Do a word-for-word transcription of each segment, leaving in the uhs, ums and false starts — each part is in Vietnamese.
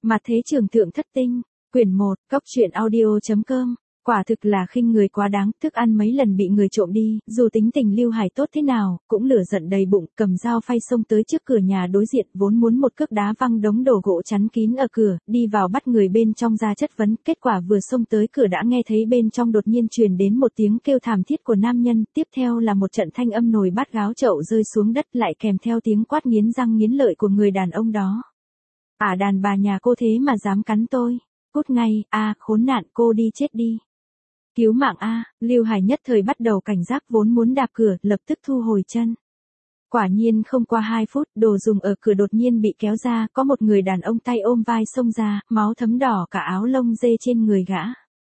Mặt thế trường thượng thất tinh, quyển một, cóc truyện audio.com. Quả thực là khinh người quá đáng, thức ăn mấy lần bị người trộm đi, dù tính tình Lưu Hải tốt thế nào, cũng lửa giận đầy bụng, cầm dao phay xông tới trước cửa nhà đối diện, vốn muốn một cước đá văng đống đồ gỗ chắn kín ở cửa, đi vào bắt người bên trong ra chất vấn, kết quả vừa xông tới cửa đã nghe thấy bên trong đột nhiên truyền đến một tiếng kêu thảm thiết của nam nhân, tiếp theo là một trận thanh âm nồi bát gáo chậu rơi xuống đất, lại kèm theo tiếng quát nghiến răng nghiến lợi của người đàn ông đó. À, đàn bà nhà cô thế mà dám cắn tôi, cút ngay, a à, khốn nạn, cô đi chết đi. Cứu mạng a, Lưu Hải nhất thời bắt đầu cảnh giác, vốn muốn đạp cửa, lập tức thu hồi chân. Quả nhiên không qua hai phút, đồ dùng ở cửa đột nhiên bị kéo ra, có một người đàn ông tay ôm vai xông ra, máu thấm đỏ cả áo lông dê trên người gã.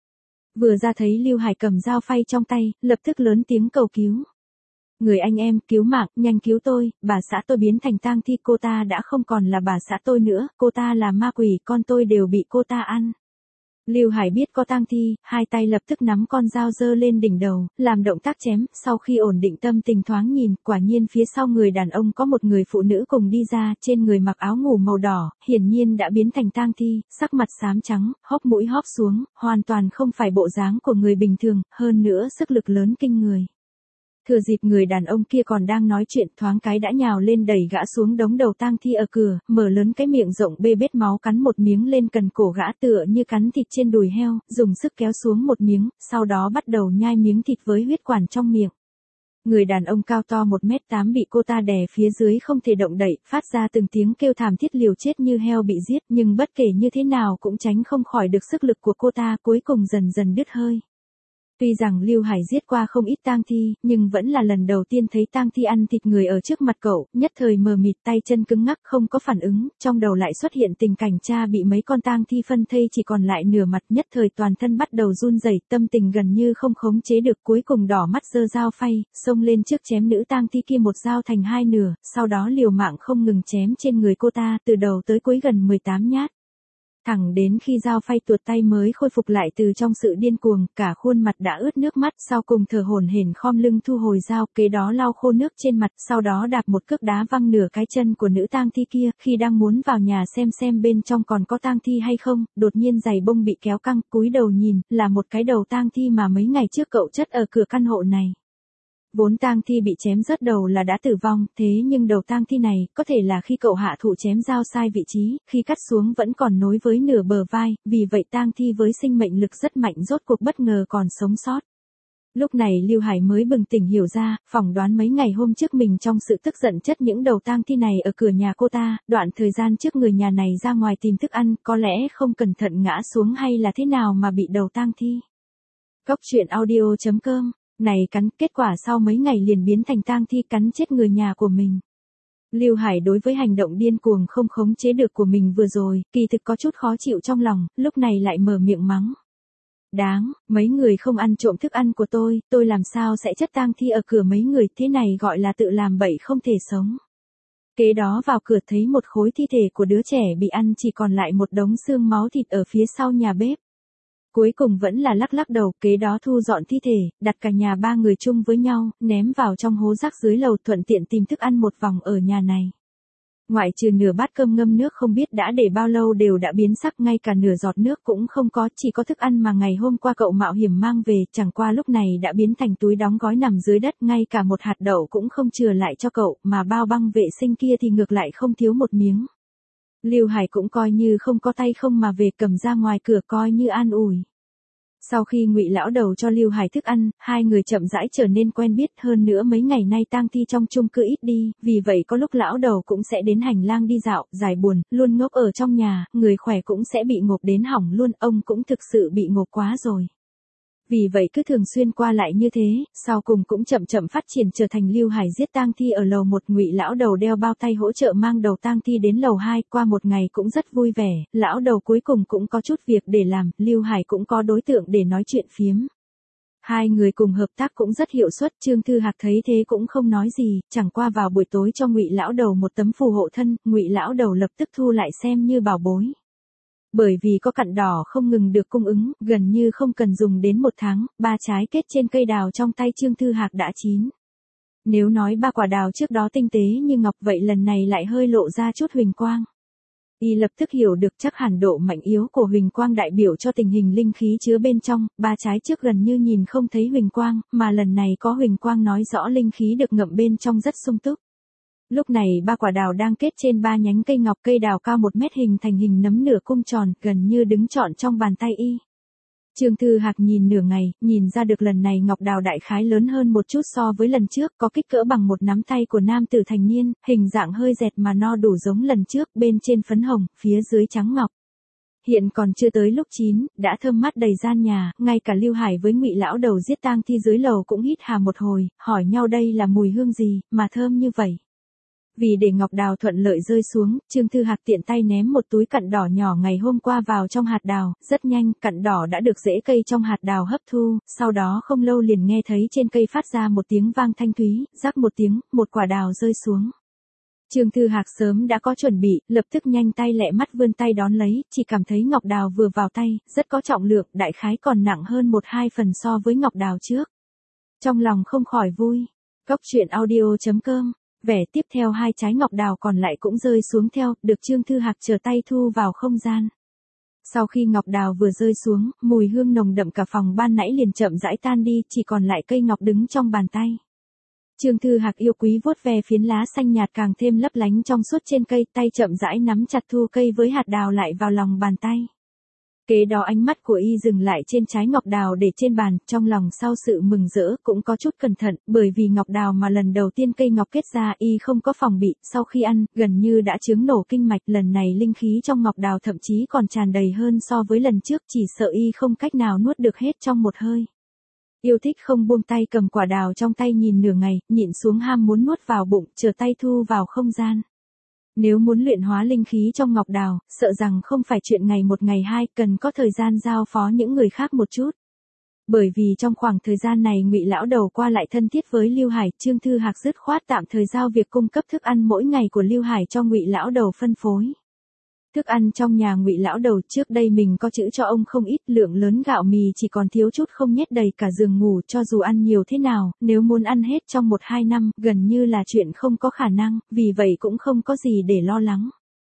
Vừa ra thấy Lưu Hải cầm dao phay trong tay, lập tức lớn tiếng cầu cứu. Người anh em, cứu mạng, nhanh cứu tôi, bà xã tôi biến thành tang thi, cô ta đã không còn là bà xã tôi nữa, cô ta là ma quỷ, con tôi đều bị cô ta ăn. Lưu Hải biết có tang thi, hai tay lập tức nắm con dao giơ lên đỉnh đầu, làm động tác chém, sau khi ổn định tâm tình thoáng nhìn, quả nhiên phía sau người đàn ông có một người phụ nữ cùng đi ra, trên người mặc áo ngủ màu đỏ, hiển nhiên đã biến thành tang thi, sắc mặt xám trắng, hốc mũi hóp xuống, hoàn toàn không phải bộ dáng của người bình thường, hơn nữa sức lực lớn kinh người. Thừa dịp người đàn ông kia còn đang nói chuyện, thoáng cái đã nhào lên đẩy gã xuống đống đầu tang thi ở cửa, mở lớn cái miệng rộng bê bết máu cắn một miếng lên cần cổ gã tựa như cắn thịt trên đùi heo, dùng sức kéo xuống một miếng, sau đó bắt đầu nhai miếng thịt với huyết quản trong miệng. Người đàn ông cao to một mét tám bị cô ta đè phía dưới không thể động đậy, phát ra từng tiếng kêu thảm thiết liều chết như heo bị giết, nhưng bất kể như thế nào cũng tránh không khỏi được sức lực của cô ta, cuối cùng dần dần đứt hơi. Tuy rằng Lưu Hải giết qua không ít tang thi, nhưng vẫn là lần đầu tiên thấy tang thi ăn thịt người ở trước mặt cậu, nhất thời mờ mịt, tay chân cứng ngắc không có phản ứng, trong đầu lại xuất hiện tình cảnh cha bị mấy con tang thi phân thây chỉ còn lại nửa mặt, nhất thời toàn thân bắt đầu run rẩy, tâm tình gần như không khống chế được, cuối cùng đỏ mắt giơ dao phay, xông lên trước chém nữ tang thi kia một dao thành hai nửa, sau đó liều mạng không ngừng chém trên người cô ta, từ đầu tới cuối gần mười tám nhát. Thẳng đến khi dao phay tuột tay mới khôi phục lại từ trong sự điên cuồng, cả khuôn mặt đã ướt nước mắt, sau cùng thở hổn hển khom lưng thu hồi dao, kế đó lau khô nước trên mặt, sau đó đạp một cước đá văng nửa cái chân của nữ tang thi kia, khi đang muốn vào nhà xem xem bên trong còn có tang thi hay không, đột nhiên giày bông bị kéo căng, cúi đầu nhìn, là một cái đầu tang thi mà mấy ngày trước cậu chất ở cửa căn hộ này. Vốn tang thi bị chém rớt đầu là đã tử vong, thế nhưng đầu tang thi này, có thể là khi cậu hạ thủ chém dao sai vị trí, khi cắt xuống vẫn còn nối với nửa bờ vai, vì vậy tang thi với sinh mệnh lực rất mạnh rốt cuộc bất ngờ còn sống sót. Lúc này Lưu Hải mới bừng tỉnh hiểu ra, phỏng đoán mấy ngày hôm trước mình trong sự tức giận chất những đầu tang thi này ở cửa nhà cô ta, đoạn thời gian trước người nhà này ra ngoài tìm thức ăn, có lẽ không cẩn thận ngã xuống hay là thế nào mà bị đầu tang thi. Cóc truyện audio.com này cắn, kết quả sau mấy ngày liền biến thành tang thi cắn chết người nhà của mình. Lưu Hải đối với hành động điên cuồng không khống chế được của mình vừa rồi, kỳ thực có chút khó chịu trong lòng, lúc này lại mở miệng mắng. Đáng, mấy người không ăn trộm thức ăn của tôi, tôi làm sao sẽ chất tang thi ở cửa mấy người, thế này gọi là tự làm bậy không thể sống. Kế đó vào cửa thấy một khối thi thể của đứa trẻ bị ăn, chỉ còn lại một đống xương máu thịt ở phía sau nhà bếp. Cuối cùng vẫn là lắc lắc đầu, kế đó thu dọn thi thể, đặt cả nhà ba người chung với nhau, ném vào trong hố rác dưới lầu, thuận tiện tìm thức ăn một vòng ở nhà này. Ngoại trừ nửa bát cơm ngâm nước không biết đã để bao lâu đều đã biến sắc, ngay cả nửa giọt nước cũng không có, chỉ có thức ăn mà ngày hôm qua cậu mạo hiểm mang về, chẳng qua lúc này đã biến thành túi đóng gói nằm dưới đất, ngay cả một hạt đậu cũng không chừa lại cho cậu, mà bao băng vệ sinh kia thì ngược lại không thiếu một miếng. Lưu Hải cũng coi như không có tay không mà về, cầm ra ngoài cửa coi như an ủi. Sau khi Ngụy lão đầu cho Lưu Hải thức ăn, hai người chậm rãi trở nên quen biết, hơn nữa mấy ngày nay tang thi trong chung cư ít đi, vì vậy có lúc lão đầu cũng sẽ đến hành lang đi dạo, giải buồn, luôn ngốc ở trong nhà, người khỏe cũng sẽ bị ngộp đến hỏng luôn, ông cũng thực sự bị ngộp quá rồi. Vì vậy cứ thường xuyên qua lại như thế, sau cùng cũng chậm chậm phát triển trở thành Lưu Hải giết tang thi ở lầu một, Ngụy lão đầu đeo bao tay hỗ trợ mang đầu tang thi đến lầu hai, qua một ngày cũng rất vui vẻ, lão đầu cuối cùng cũng có chút việc để làm, Lưu Hải cũng có đối tượng để nói chuyện phiếm. Hai người cùng hợp tác cũng rất hiệu suất, Trương Thư Hạc thấy thế cũng không nói gì, chẳng qua vào buổi tối cho Ngụy lão đầu một tấm phù hộ thân, Ngụy lão đầu lập tức thu lại xem như bảo bối. Bởi vì có cặn đỏ không ngừng được cung ứng, gần như không cần dùng đến một tháng, ba trái kết trên cây đào trong tay Trương Thư Hạc đã chín. Nếu nói ba quả đào trước đó tinh tế như ngọc vậy lần này lại hơi lộ ra chút huỳnh quang. Y lập tức hiểu được chắc hẳn độ mạnh yếu của huỳnh quang đại biểu cho tình hình linh khí chứa bên trong, ba trái trước gần như nhìn không thấy huỳnh quang, mà lần này có huỳnh quang nói rõ linh khí được ngậm bên trong rất sung túc. Lúc này ba quả đào đang kết trên ba nhánh cây ngọc, cây đào cao một mét hình thành hình nấm nửa cung tròn, gần như đứng trọn trong bàn tay y. Trương Thư Hạc nhìn nửa ngày, nhìn ra được lần này ngọc đào đại khái lớn hơn một chút so với lần trước, có kích cỡ bằng một nắm tay của nam tử thành niên, hình dạng hơi dẹt mà no đủ giống lần trước, bên trên phấn hồng, phía dưới trắng ngọc. Hiện còn chưa tới lúc chín, đã thơm mát đầy gian nhà, ngay cả Lưu Hải với Ngụy lão đầu giết tang thi dưới lầu cũng hít hà một hồi, hỏi nhau đây là mùi hương gì, mà thơm như vậy. Vì để ngọc đào thuận lợi rơi xuống, Trương Thư Hạc tiện tay ném một túi cặn đỏ nhỏ ngày hôm qua vào trong hạt đào, rất nhanh, cặn đỏ đã được rễ cây trong hạt đào hấp thu, sau đó không lâu liền nghe thấy trên cây phát ra một tiếng vang thanh thúy, rắc một tiếng, một quả đào rơi xuống. Trương Thư Hạc sớm đã có chuẩn bị, lập tức nhanh tay lẹ mắt vươn tay đón lấy, chỉ cảm thấy ngọc đào vừa vào tay, rất có trọng lượng, đại khái còn nặng hơn một hai phần so với ngọc đào trước. Trong lòng không khỏi vui. Cốc truyện audio chấm com. Vẻ tiếp theo hai trái ngọc đào còn lại cũng rơi xuống theo, được Trương Thư Hạc trở tay thu vào không gian. Sau khi ngọc đào vừa rơi xuống, mùi hương nồng đậm cả phòng ban nãy liền chậm rãi tan đi, chỉ còn lại cây ngọc đứng trong bàn tay. Trương Thư Hạc yêu quý vuốt ve phiến lá xanh nhạt càng thêm lấp lánh trong suốt trên cây, tay chậm rãi nắm chặt thu cây với hạt đào lại vào lòng bàn tay. Kế đó ánh mắt của y dừng lại trên trái ngọc đào để trên bàn, trong lòng sau sự mừng rỡ cũng có chút cẩn thận, bởi vì ngọc đào mà lần đầu tiên cây ngọc kết ra y không có phòng bị, sau khi ăn, gần như đã chướng nổ kinh mạch, lần này linh khí trong ngọc đào thậm chí còn tràn đầy hơn so với lần trước, chỉ sợ y không cách nào nuốt được hết trong một hơi. Yêu thích không buông tay cầm quả đào trong tay nhìn nửa ngày, nhịn xuống ham muốn nuốt vào bụng, chờ tay thu vào không gian. Nếu muốn luyện hóa linh khí trong ngọc đào, sợ rằng không phải chuyện ngày một ngày hai, cần có thời gian giao phó những người khác một chút. Bởi vì trong khoảng thời gian này Ngụy lão đầu qua lại thân thiết với Lưu Hải, Trương Thư Hạc dứt khoát tạm thời giao việc cung cấp thức ăn mỗi ngày của Lưu Hải cho Ngụy lão đầu phân phối. Thức ăn trong nhà Ngụy lão đầu trước đây mình có chữ cho ông không ít, lượng lớn gạo mì chỉ còn thiếu chút không nhét đầy cả giường ngủ, cho dù ăn nhiều thế nào, nếu muốn ăn hết trong một hai năm, gần như là chuyện không có khả năng, vì vậy cũng không có gì để lo lắng.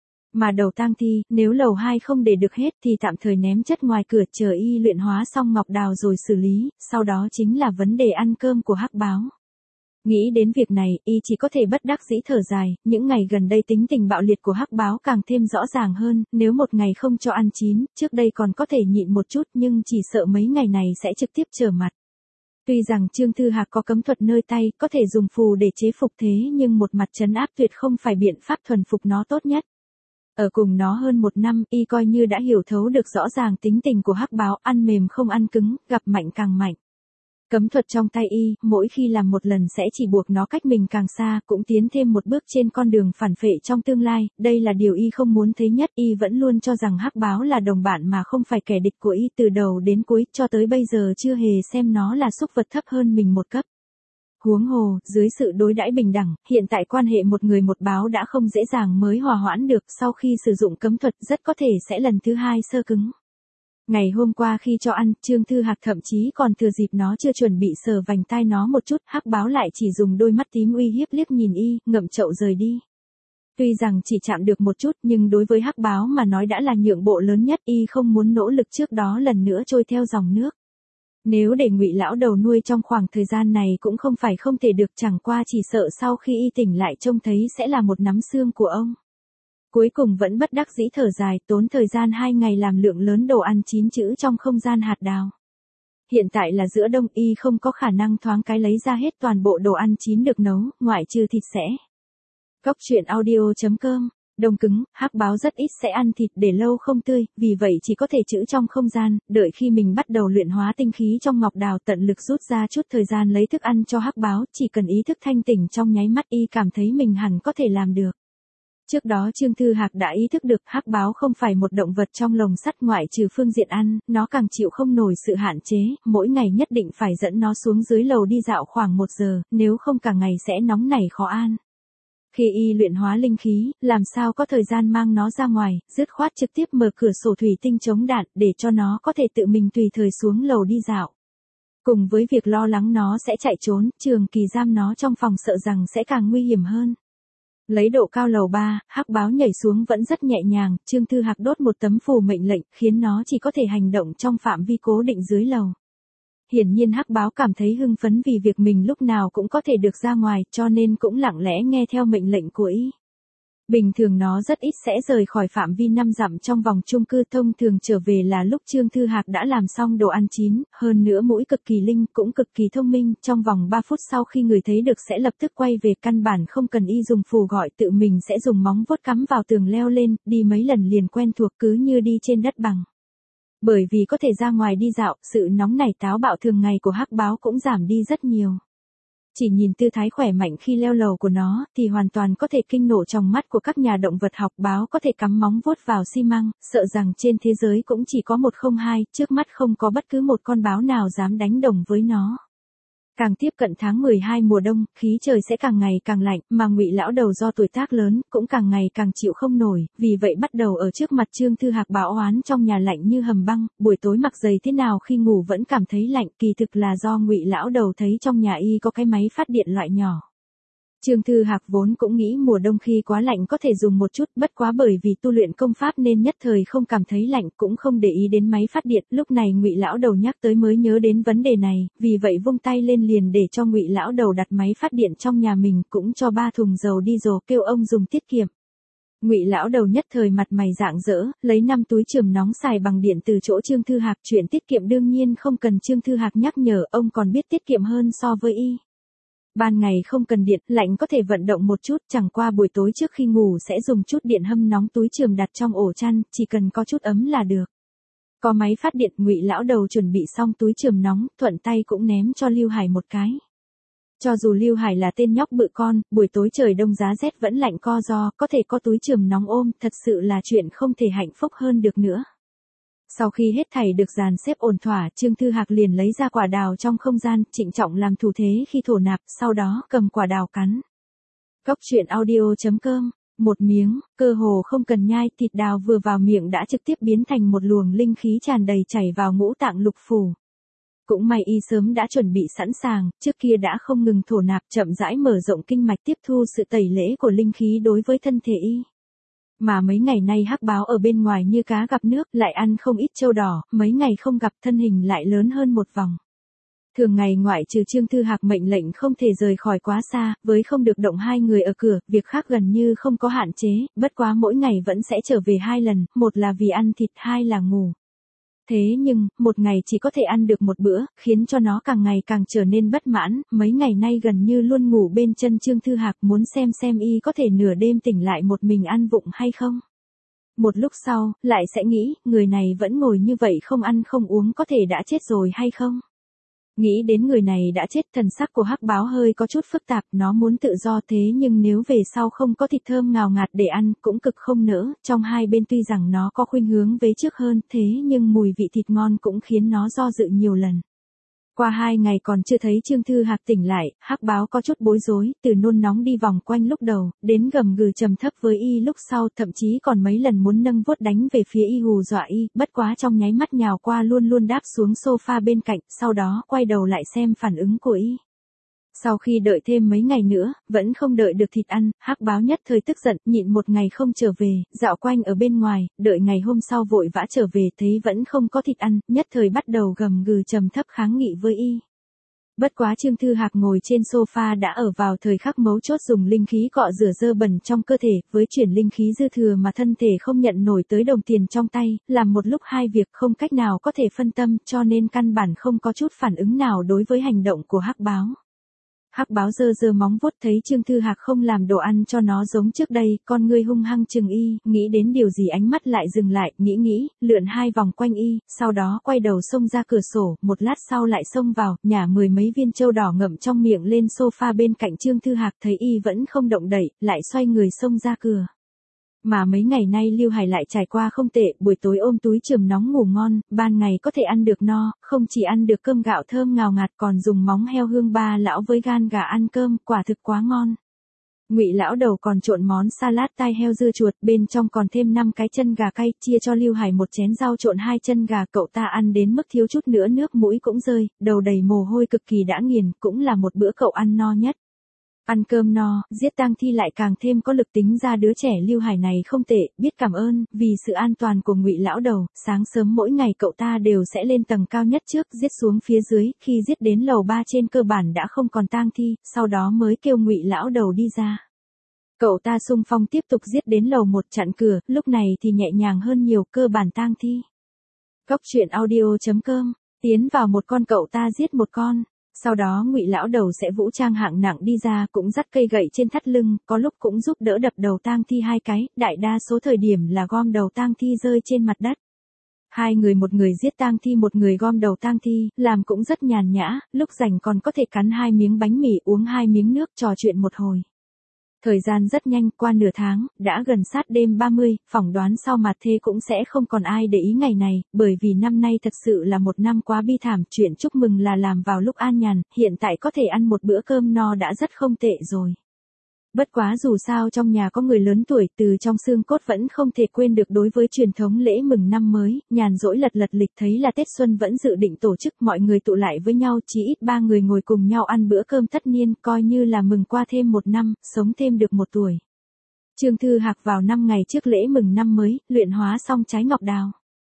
Mà đầu tang thi, nếu lầu hai không để được hết thì tạm thời ném chất ngoài cửa chờ y luyện hóa xong ngọc đào rồi xử lý, sau đó chính là vấn đề ăn cơm của Hắc Báo. Nghĩ đến việc này, y chỉ có thể bất đắc dĩ thở dài, những ngày gần đây tính tình bạo liệt của Hắc Báo càng thêm rõ ràng hơn, nếu một ngày không cho ăn chín, trước đây còn có thể nhịn một chút nhưng chỉ sợ mấy ngày này sẽ trực tiếp trở mặt. Tuy rằng Trương Thư Hạc có cấm thuật nơi tay, có thể dùng phù để chế phục thế nhưng một mặt trấn áp tuyệt không phải biện pháp thuần phục nó tốt nhất. Ở cùng nó hơn một năm, y coi như đã hiểu thấu được rõ ràng tính tình của Hắc Báo, ăn mềm không ăn cứng, gặp mạnh càng mạnh. Cấm thuật trong tay y, mỗi khi làm một lần sẽ chỉ buộc nó cách mình càng xa, cũng tiến thêm một bước trên con đường phản phệ trong tương lai, đây là điều y không muốn thấy nhất, y vẫn luôn cho rằng Hắc Báo là đồng bạn mà không phải kẻ địch của y từ đầu đến cuối, cho tới bây giờ chưa hề xem nó là súc vật thấp hơn mình một cấp. Huống hồ, dưới sự đối đãi bình đẳng, hiện tại quan hệ một người một báo đã không dễ dàng mới hòa hoãn được, sau khi sử dụng cấm thuật rất có thể sẽ lần thứ hai sơ cứng. Ngày hôm qua khi cho ăn, Trương Thư Hạc thậm chí còn thừa dịp nó chưa chuẩn bị sờ vành tai nó một chút, Hắc Báo lại chỉ dùng đôi mắt tím uy hiếp liếc nhìn y, ngậm chậu rời đi. Tuy rằng chỉ chạm được một chút nhưng đối với Hắc Báo mà nói đã là nhượng bộ lớn nhất, y không muốn nỗ lực trước đó lần nữa trôi theo dòng nước. Nếu để Ngụy lão đầu nuôi trong khoảng thời gian này cũng không phải không thể được, chẳng qua chỉ sợ sau khi y tỉnh lại trông thấy sẽ là một nắm xương của ông. Cuối cùng vẫn bất đắc dĩ thở dài, tốn thời gian hai ngày làm lượng lớn đồ ăn chín chữ trong không gian hạt đào. Hiện tại là giữa đông, y không có khả năng thoáng cái lấy ra hết toàn bộ đồ ăn chín được nấu, ngoại trừ thịt sẽ. Cốc truyện audio chấm com. Đông cứng, Hắc Báo rất ít sẽ ăn thịt để lâu không tươi, vì vậy chỉ có thể trữ trong không gian, đợi khi mình bắt đầu luyện hóa tinh khí trong ngọc đào tận lực rút ra chút thời gian lấy thức ăn cho Hắc Báo, chỉ cần ý thức thanh tỉnh trong nháy mắt y cảm thấy mình hẳn có thể làm được. Trước đó Trương Thư Hạc đã ý thức được Hắc Báo không phải một động vật trong lồng sắt, ngoại trừ phương diện ăn, nó càng chịu không nổi sự hạn chế, mỗi ngày nhất định phải dẫn nó xuống dưới lầu đi dạo khoảng một giờ, nếu không cả ngày sẽ nóng nảy khó an. Khi y luyện hóa linh khí, làm sao có thời gian mang nó ra ngoài, dứt khoát trực tiếp mở cửa sổ thủy tinh chống đạn để cho nó có thể tự mình tùy thời xuống lầu đi dạo. Cùng với việc lo lắng nó sẽ chạy trốn, trường kỳ giam nó trong phòng sợ rằng sẽ càng nguy hiểm hơn. Lấy độ cao lầu ba, hắc báo nhảy xuống vẫn rất nhẹ nhàng, Trương Thư Hạc đốt một tấm phù mệnh lệnh, khiến nó chỉ có thể hành động trong phạm vi cố định dưới lầu. Hiển nhiên hắc báo cảm thấy hưng phấn vì việc mình lúc nào cũng có thể được ra ngoài, cho nên cũng lặng lẽ nghe theo mệnh lệnh của y. Bình thường nó rất ít sẽ rời khỏi phạm vi năm dặm trong vòng chung cư, thông thường trở về là lúc Trương Thư Hạc đã làm xong đồ ăn chín, hơn nữa mũi cực kỳ linh cũng cực kỳ thông minh, trong vòng ba phút sau khi người thấy được sẽ lập tức quay về, căn bản không cần y dùng phù gọi, tự mình sẽ dùng móng vuốt cắm vào tường leo lên, đi mấy lần liền quen thuộc, cứ như đi trên đất bằng. Bởi vì có thể ra ngoài đi dạo, sự nóng nảy táo bạo thường ngày của hắc báo cũng giảm đi rất nhiều. Chỉ nhìn tư thái khỏe mạnh khi leo lầu của nó, thì hoàn toàn có thể kinh nổ trong mắt của các nhà động vật học. Báo có thể cắm móng vuốt vào xi măng, sợ rằng trên thế giới cũng chỉ có một không hai, trước mắt không có bất cứ một con báo nào dám đánh đồng với nó. Càng tiếp cận tháng mười hai mùa đông, khí trời sẽ càng ngày càng lạnh, mà Ngụy lão đầu do tuổi tác lớn, cũng càng ngày càng chịu không nổi, vì vậy bắt đầu ở trước mặt Trương Thư Hạc báo oán trong nhà lạnh như hầm băng, buổi tối mặc giày thế nào khi ngủ vẫn cảm thấy lạnh, kỳ thực là do Ngụy lão đầu thấy trong nhà y có cái máy phát điện loại nhỏ. Trương Thư Hạc vốn cũng nghĩ mùa đông khi quá lạnh có thể dùng một chút, bất quá bởi vì tu luyện công pháp nên nhất thời không cảm thấy lạnh, cũng không để ý đến máy phát điện. Lúc này Ngụy lão đầu nhắc tới mới nhớ đến vấn đề này, vì vậy vung tay lên liền để cho Ngụy lão đầu đặt máy phát điện trong nhà mình, cũng cho ba thùng dầu diesel, kêu ông dùng tiết kiệm. Ngụy lão đầu nhất thời mặt mày rạng rỡ, lấy năm túi chườm nóng xài bằng điện từ chỗ Trương Thư Hạc. Chuyện tiết kiệm đương nhiên không cần Trương Thư Hạc nhắc nhở, ông còn biết tiết kiệm hơn so với y. Ban ngày không cần điện, lạnh có thể vận động một chút, chẳng qua buổi tối trước khi ngủ sẽ dùng chút điện hâm nóng túi chườm đặt trong ổ chăn, chỉ cần có chút ấm là được. Có máy phát điện, Ngụy lão đầu chuẩn bị xong túi chườm nóng, thuận tay cũng ném cho Lưu Hải một cái. Cho dù Lưu Hải là tên nhóc bự con, buổi tối trời đông giá rét vẫn lạnh co ro, có thể có túi chườm nóng ôm, thật sự là chuyện không thể hạnh phúc hơn được nữa. Sau khi hết thảy được dàn xếp ổn thỏa, Trương Thư Hạc liền lấy ra quả đào trong không gian, trịnh trọng làm thủ thế khi thổ nạp, sau đó cầm quả đào cắn. Cốc truyện audio chấm com, một miếng, cơ hồ không cần nhai, thịt đào vừa vào miệng đã trực tiếp biến thành một luồng linh khí tràn đầy chảy vào ngũ tạng lục phủ. Cũng may y sớm đã chuẩn bị sẵn sàng, trước kia đã không ngừng thổ nạp, chậm rãi mở rộng kinh mạch tiếp thu sự tẩy lễ của linh khí đối với thân thể y. Mà mấy ngày nay hắc báo ở bên ngoài như cá gặp nước, lại ăn không ít trâu đỏ, mấy ngày không gặp thân hình lại lớn hơn một vòng. Thường ngày ngoại trừ Trương Thư Hạc mệnh lệnh không thể rời khỏi quá xa, với không được động hai người ở cửa, việc khác gần như không có hạn chế, bất quá mỗi ngày vẫn sẽ trở về hai lần, một là vì ăn thịt, hai là ngủ. Thế nhưng, một ngày chỉ có thể ăn được một bữa, khiến cho nó càng ngày càng trở nên bất mãn, mấy ngày nay gần như luôn ngủ bên chân Trương Thư Hạc, muốn xem xem y có thể nửa đêm tỉnh lại một mình ăn vụng hay không. Một lúc sau, lại sẽ nghĩ, người này vẫn ngồi như vậy không ăn không uống có thể đã chết rồi hay không. Nghĩ đến người này đã chết, thần sắc của hắc báo hơi có chút phức tạp, nó muốn tự do thế nhưng nếu về sau không có thịt thơm ngào ngạt để ăn, cũng cực không nỡ, trong hai bên tuy rằng nó có khuynh hướng về trước hơn, thế nhưng mùi vị thịt ngon cũng khiến nó do dự nhiều lần. Qua hai ngày còn chưa thấy Trương Thư Hạc tỉnh lại, hắc báo có chút bối rối, từ nôn nóng đi vòng quanh lúc đầu, đến gầm gừ trầm thấp với y lúc sau, thậm chí còn mấy lần muốn nâng vuốt đánh về phía y hù dọa y, bất quá trong nháy mắt nhào qua luôn luôn đáp xuống sofa bên cạnh, sau đó quay đầu lại xem phản ứng của y. Sau khi đợi thêm mấy ngày nữa, vẫn không đợi được thịt ăn, hắc báo nhất thời tức giận, nhịn một ngày không trở về, dạo quanh ở bên ngoài, đợi ngày hôm sau vội vã trở về thấy vẫn không có thịt ăn, nhất thời bắt đầu gầm gừ trầm thấp kháng nghị với y. Bất quá Trương Thư Hạc ngồi trên sofa đã ở vào thời khắc mấu chốt dùng linh khí cọ rửa dơ bẩn trong cơ thể, với chuyển linh khí dư thừa mà thân thể không nhận nổi tới đồng tiền trong tay, làm một lúc hai việc không cách nào có thể phân tâm, cho nên căn bản không có chút phản ứng nào đối với hành động của hắc báo. Hắc báo giơ giơ móng vuốt thấy Trương Thư Hạc không làm đồ ăn cho nó giống trước đây, con ngươi hung hăng chừng y, nghĩ đến điều gì ánh mắt lại dừng lại, nghĩ nghĩ, lượn hai vòng quanh y, sau đó quay đầu xông ra cửa sổ, một lát sau lại xông vào, nhả mười mấy viên trâu đỏ ngậm trong miệng lên sofa bên cạnh Trương Thư Hạc, thấy y vẫn không động đậy, lại xoay người xông ra cửa. Mà mấy ngày nay Lưu Hải lại trải qua không tệ, buổi tối ôm túi chườm nóng ngủ ngon, ban ngày có thể ăn được no, không chỉ ăn được cơm gạo thơm ngào ngạt còn dùng móng heo hương ba lão với gan gà ăn cơm, quả thực quá ngon. Ngụy lão đầu còn trộn món salad tai heo dưa chuột, bên trong còn thêm năm cái chân gà cay, chia cho Lưu Hải một chén rau trộn hai chân gà, cậu ta ăn đến mức thiếu chút nữa nước mũi cũng rơi, đầu đầy mồ hôi cực kỳ đã nghiền, cũng là một bữa cậu ăn no nhất. Ăn cơm no, giết tang thi lại càng thêm có lực tính ra đứa trẻ Lưu Hải này không tệ, biết cảm ơn, vì sự an toàn của Ngụy lão đầu, sáng sớm mỗi ngày cậu ta đều sẽ lên tầng cao nhất trước, giết xuống phía dưới, khi giết đến lầu ba trên cơ bản đã không còn tang thi, sau đó mới kêu Ngụy lão đầu đi ra. Cậu ta xung phong tiếp tục giết đến lầu một chặn cửa, lúc này thì nhẹ nhàng hơn nhiều, cơ bản tang thi. Cốc truyện audio chấm com, tiến vào một con cậu ta giết một con. Sau đó Ngụy lão đầu sẽ vũ trang hạng nặng đi ra, cũng dắt cây gậy trên thắt lưng, có lúc cũng giúp đỡ đập đầu tang thi hai cái, đại đa số thời điểm là gom đầu tang thi rơi trên mặt đất. Hai người một người giết tang thi một người gom đầu tang thi, làm cũng rất nhàn nhã, lúc rảnh còn có thể cắn hai miếng bánh mì uống hai miếng nước trò chuyện một hồi. Thời gian rất nhanh, qua nửa tháng, đã gần sát đêm ba mươi, phỏng đoán sau mặt thế cũng sẽ không còn ai để ý ngày này, bởi vì năm nay thật sự là một năm quá bi thảm, chuyện chúc mừng là làm vào lúc an nhàn, hiện tại có thể ăn một bữa cơm no đã rất không tệ rồi. Bất quá dù sao trong nhà có người lớn tuổi, từ trong xương cốt vẫn không thể quên được đối với truyền thống lễ mừng năm mới, nhàn rỗi lật lật lịch thấy là Tết Xuân vẫn dự định tổ chức, mọi người tụ lại với nhau, chỉ ít ba người ngồi cùng nhau ăn bữa cơm tất niên, coi như là mừng qua thêm một năm, sống thêm được một tuổi. Trương Thư Hạc vào năm ngày trước lễ mừng năm mới, luyện hóa xong trái ngọc đào.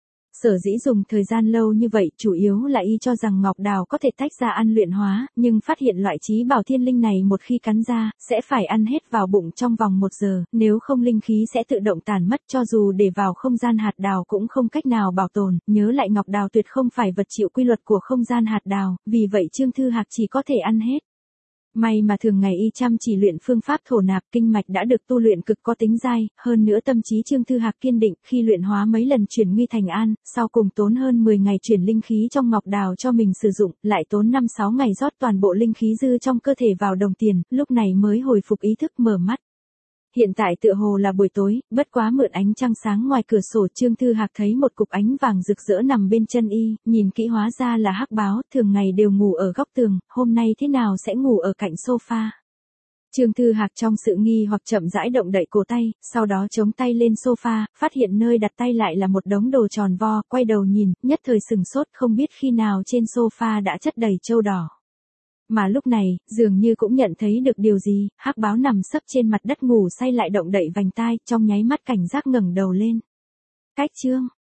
Sở dĩ dùng thời gian lâu như vậy, chủ yếu là y cho rằng ngọc đào có thể tách ra ăn luyện hóa, nhưng phát hiện loại trí bảo thiên linh này một khi cắn ra, sẽ phải ăn hết vào bụng trong vòng một giờ, nếu không linh khí sẽ tự động tàn mất, cho dù để vào không gian hạt đào cũng không cách nào bảo tồn, nhớ lại ngọc đào tuyệt không phải vật chịu quy luật của không gian hạt đào, vì vậy Trương Thư Hạc chỉ có thể ăn hết. May mà thường ngày y chăm chỉ luyện phương pháp thổ nạp, kinh mạch đã được tu luyện cực có tính dai, hơn nữa tâm trí Trương Thư Hạc kiên định, khi luyện hóa mấy lần chuyển nguy thành an, sau cùng tốn hơn mười ngày chuyển linh khí trong ngọc đào cho mình sử dụng, lại tốn năm sáu ngày rót toàn bộ linh khí dư trong cơ thể vào đồng tiền, lúc này mới hồi phục ý thức mở mắt. Hiện tại tựa hồ là buổi tối, bất quá mượn ánh trăng sáng ngoài cửa sổ, Trương Thư Hạc thấy một cục ánh vàng rực rỡ nằm bên chân y, nhìn kỹ hóa ra là hắc báo, thường ngày đều ngủ ở góc tường, hôm nay thế nào sẽ ngủ ở cạnh sofa. Trương Thư Hạc trong sự nghi hoặc chậm rãi động đậy cổ tay, sau đó chống tay lên sofa, phát hiện nơi đặt tay lại là một đống đồ tròn vo, quay đầu nhìn, nhất thời sừng sốt, không biết khi nào trên sofa đã chất đầy trâu đỏ. Mà lúc này, dường như cũng nhận thấy được điều gì, hắc báo nằm sấp trên mặt đất ngủ say lại động đậy vành tai, trong nháy mắt cảnh giác ngẩng đầu lên. Cách chương